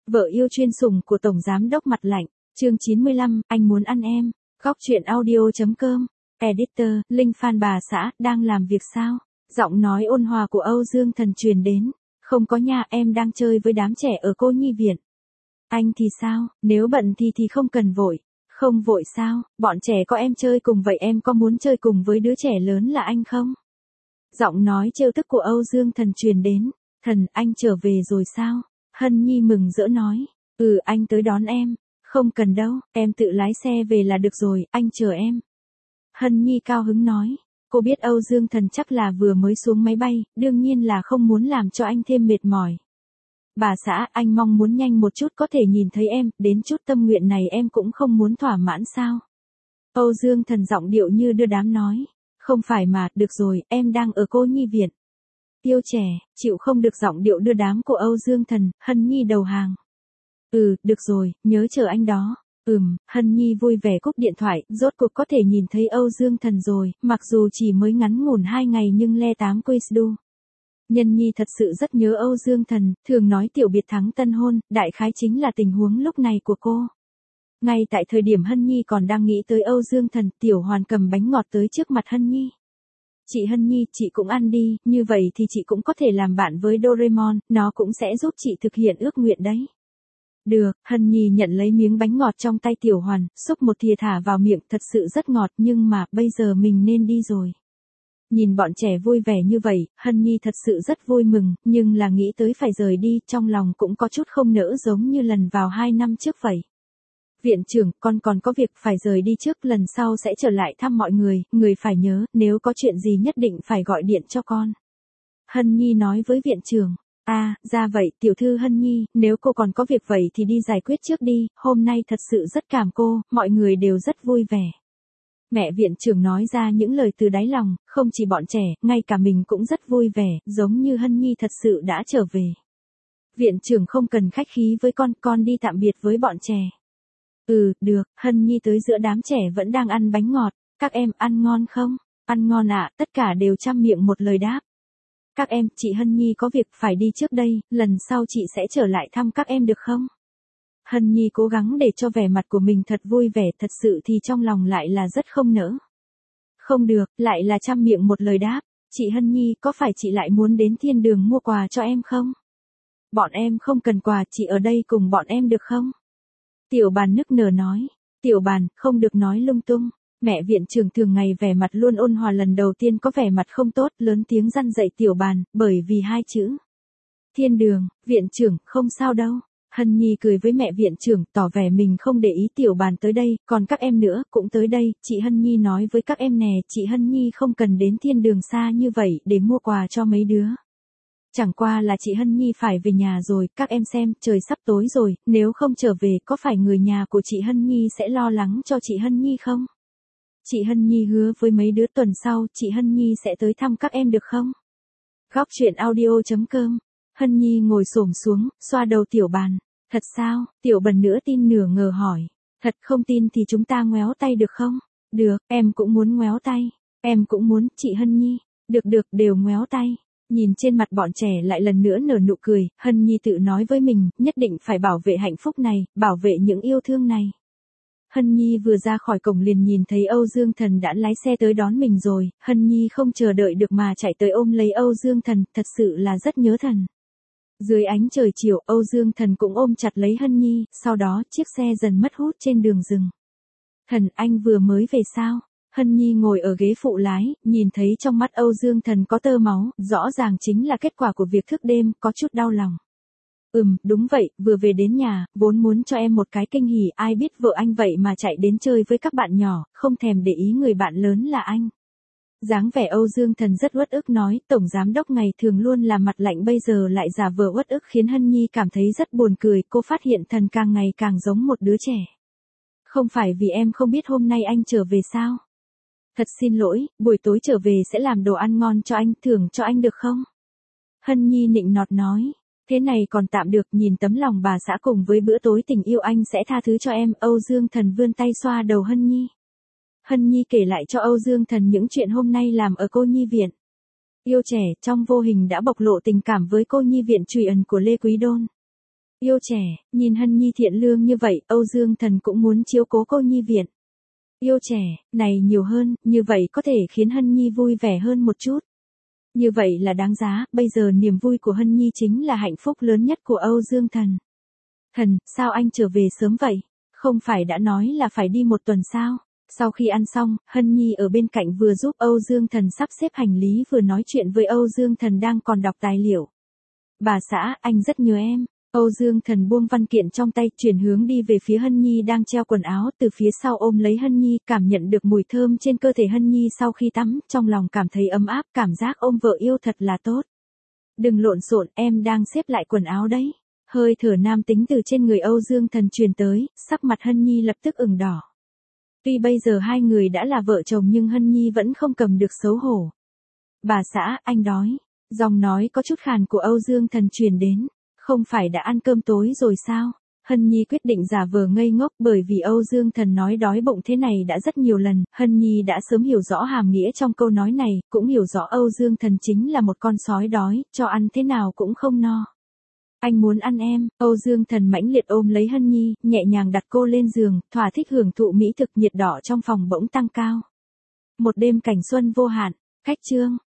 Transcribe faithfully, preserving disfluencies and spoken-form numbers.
Vợ yêu chuyên sủng của Tổng Giám đốc mặt lạnh, chương chín mươi lăm, anh muốn ăn em, góc truyện audio.com, editor, Linh fan bà xã, đang làm việc sao? Giọng nói ôn hòa của Âu Dương Thần truyền đến, không có nha, em đang chơi với đám trẻ ở cô nhi viện. Anh thì sao, nếu bận thì thì không cần vội. Không vội sao, bọn trẻ có em chơi cùng vậy em có muốn chơi cùng với đứa trẻ lớn là anh không? Giọng nói trêu tức của Âu Dương Thần truyền đến, Thần, anh trở về rồi sao? Hân Nhi mừng rỡ nói, ừ anh tới đón em, không cần đâu, em tự lái xe về là được rồi, anh chờ em. Hân Nhi cao hứng nói, cô biết Âu Dương Thần chắc là vừa mới xuống máy bay, đương nhiên là không muốn làm cho anh thêm mệt mỏi. Bà xã, anh mong muốn nhanh một chút có thể nhìn thấy em, đến chút tâm nguyện này em cũng không muốn thỏa mãn sao? Âu Dương Thần giọng điệu như đưa đám nói, không phải mà, được rồi, em đang ở cô nhi viện. Yêu trẻ, chịu không được giọng điệu đưa đám của Âu Dương Thần, Hân Nhi đầu hàng. Ừ, được rồi, nhớ chờ anh đó. Ừm, Hân Nhi vui vẻ cúp điện thoại, rốt cuộc có thể nhìn thấy Âu Dương Thần rồi, mặc dù chỉ mới ngắn ngủn hai ngày nhưng le tám quiz đu. Nhân Nhi thật sự rất nhớ Âu Dương Thần, thường nói tiểu biệt thắng tân hôn, đại khái chính là tình huống lúc này của cô. Ngay tại thời điểm Hân Nhi còn đang nghĩ tới Âu Dương Thần, Tiểu Hoàn cầm bánh ngọt tới trước mặt Hân Nhi. Chị Hân Nhi, chị cũng ăn đi, như vậy thì chị cũng có thể làm bạn với Doraemon, nó cũng sẽ giúp chị thực hiện ước nguyện đấy. Được, Hân Nhi nhận lấy miếng bánh ngọt trong tay Tiểu Hoàn, xúc một thìa thả vào miệng, thật sự rất ngọt, nhưng mà, bây giờ mình nên đi rồi. Nhìn bọn trẻ vui vẻ như vậy, Hân Nhi thật sự rất vui mừng, nhưng là nghĩ tới phải rời đi, trong lòng cũng có chút không nỡ giống như lần vào hai năm trước vậy. Viện trưởng, con còn có việc phải rời đi trước, lần sau sẽ trở lại thăm mọi người, người phải nhớ, nếu có chuyện gì nhất định phải gọi điện cho con. Hân Nhi nói với viện trưởng, à, ra vậy, tiểu thư Hân Nhi, nếu cô còn có việc vậy thì đi giải quyết trước đi, hôm nay thật sự rất cảm cô, mọi người đều rất vui vẻ. Mẹ viện trưởng nói ra những lời từ đáy lòng, không chỉ bọn trẻ, ngay cả mình cũng rất vui vẻ, giống như Hân Nhi thật sự đã trở về. Viện trưởng không cần khách khí với con, con đi tạm biệt với bọn trẻ. Ừ, được, Hân Nhi tới giữa đám trẻ vẫn đang ăn bánh ngọt, các em ăn ngon không? Ăn ngon ạ, à, tất cả đều chăm miệng một lời đáp. Các em, chị Hân Nhi có việc phải đi trước đây, lần sau chị sẽ trở lại thăm các em được không? Hân Nhi cố gắng để cho vẻ mặt của mình thật vui vẻ, thật sự thì trong lòng lại là rất không nỡ. Không được, lại là chăm miệng một lời đáp, chị Hân Nhi có phải chị lại muốn đến thiên đường mua quà cho em không? Bọn em không cần quà, chị ở đây cùng bọn em được không? Tiểu Bàn nức nở nói, Tiểu Bàn, không được nói lung tung. Mẹ viện trưởng thường ngày vẻ mặt luôn ôn hòa lần đầu tiên có vẻ mặt không tốt, lớn tiếng răn dạy Tiểu Bàn, bởi vì hai chữ. Thiên đường, viện trưởng, không sao đâu. Hân Nhi cười với mẹ viện trưởng, tỏ vẻ mình không để ý Tiểu Bàn tới đây, còn các em nữa, cũng tới đây, chị Hân Nhi nói với các em nè, chị Hân Nhi không cần đến thiên đường xa như vậy, để mua quà cho mấy đứa. Chẳng qua là chị Hân Nhi phải về nhà rồi, các em xem, trời sắp tối rồi, nếu không trở về, có phải người nhà của chị Hân Nhi sẽ lo lắng cho chị Hân Nhi không? Chị Hân Nhi hứa với mấy đứa tuần sau, chị Hân Nhi sẽ tới thăm các em được không? Góc truyện audio.com, Hân Nhi ngồi xổm xuống, xoa đầu Tiểu Bàn. Thật sao? Tiểu Bần nửa tin nửa ngờ hỏi. Thật không tin thì chúng ta ngoéo tay được không? Được, em cũng muốn ngoéo tay. Em cũng muốn, chị Hân Nhi. Được được, đều ngoéo tay. Nhìn trên mặt bọn trẻ lại lần nữa nở nụ cười, Hân Nhi tự nói với mình, nhất định phải bảo vệ hạnh phúc này, bảo vệ những yêu thương này. Hân Nhi vừa ra khỏi cổng liền nhìn thấy Âu Dương Thần đã lái xe tới đón mình rồi, Hân Nhi không chờ đợi được mà chạy tới ôm lấy Âu Dương Thần, thật sự là rất nhớ thần. Dưới ánh trời chiều, Âu Dương Thần cũng ôm chặt lấy Hân Nhi, sau đó chiếc xe dần mất hút trên đường rừng. Thần, anh vừa mới về sao? Hân Nhi ngồi ở ghế phụ lái, nhìn thấy trong mắt Âu Dương Thần có tơ máu, rõ ràng chính là kết quả của việc thức đêm, có chút đau lòng. Ừm, đúng vậy, vừa về đến nhà, vốn muốn cho em một cái kinh hỉ, ai biết vợ anh vậy mà chạy đến chơi với các bạn nhỏ, không thèm để ý người bạn lớn là anh. Dáng vẻ Âu Dương Thần rất uất ức nói, Tổng Giám đốc ngày thường luôn là mặt lạnh bây giờ lại giả vờ uất ức khiến Hân Nhi cảm thấy rất buồn cười, cô phát hiện thần càng ngày càng giống một đứa trẻ. Không phải vì em không biết hôm nay anh trở về sao? Thật xin lỗi, buổi tối trở về sẽ làm đồ ăn ngon cho anh, thưởng cho anh được không? Hân Nhi nịnh nọt nói, thế này còn tạm được, nhìn tấm lòng bà xã cùng với bữa tối tình yêu anh sẽ tha thứ cho em, Âu Dương Thần vươn tay xoa đầu Hân Nhi. Hân Nhi kể lại cho Âu Dương Thần những chuyện hôm nay làm ở cô nhi viện. Yêu trẻ, trong vô hình đã bộc lộ tình cảm với cô nhi viện trùy ẩn của Lê Quý Đôn. Yêu trẻ, nhìn Hân Nhi thiện lương như vậy, Âu Dương Thần cũng muốn chiếu cố cô nhi viện. Yêu trẻ, này nhiều hơn, như vậy có thể khiến Hân Nhi vui vẻ hơn một chút. Như vậy là đáng giá, bây giờ niềm vui của Hân Nhi chính là hạnh phúc lớn nhất của Âu Dương Thần. Thần, sao anh trở về sớm vậy? Không phải đã nói là phải đi một tuần sao? Sau khi ăn xong, Hân Nhi ở bên cạnh vừa giúp Âu Dương Thần sắp xếp hành lý vừa nói chuyện với Âu Dương Thần đang còn đọc tài liệu. Bà xã, anh rất nhớ em. Âu Dương Thần buông văn kiện trong tay, chuyển hướng đi về phía Hân Nhi đang treo quần áo, từ phía sau ôm lấy Hân Nhi, cảm nhận được mùi thơm trên cơ thể Hân Nhi sau khi tắm, trong lòng cảm thấy ấm áp, cảm giác ôm vợ yêu thật là tốt. Đừng lộn xộn, em đang xếp lại quần áo đấy. Hơi thở nam tính từ trên người Âu Dương Thần truyền tới, sắc mặt Hân Nhi lập tức ửng đỏ. Tuy bây giờ hai người đã là vợ chồng nhưng Hân Nhi vẫn không cầm được xấu hổ. Bà xã, anh đói. Giọng nói có chút khàn của Âu Dương Thần truyền đến. Không phải đã ăn cơm tối rồi sao? Hân Nhi quyết định giả vờ ngây ngốc bởi vì Âu Dương Thần nói đói bụng thế này đã rất nhiều lần. Hân Nhi đã sớm hiểu rõ hàm nghĩa trong câu nói này, cũng hiểu rõ Âu Dương Thần chính là một con sói đói, cho ăn thế nào cũng không no. Anh muốn ăn em. Âu Dương Thần mãnh liệt ôm lấy Hân Nhi, nhẹ nhàng đặt cô lên giường, thỏa thích hưởng thụ mỹ thực. Nhiệt đỏ trong phòng bỗng tăng cao. Một đêm cảnh xuân vô hạn. Khách chương.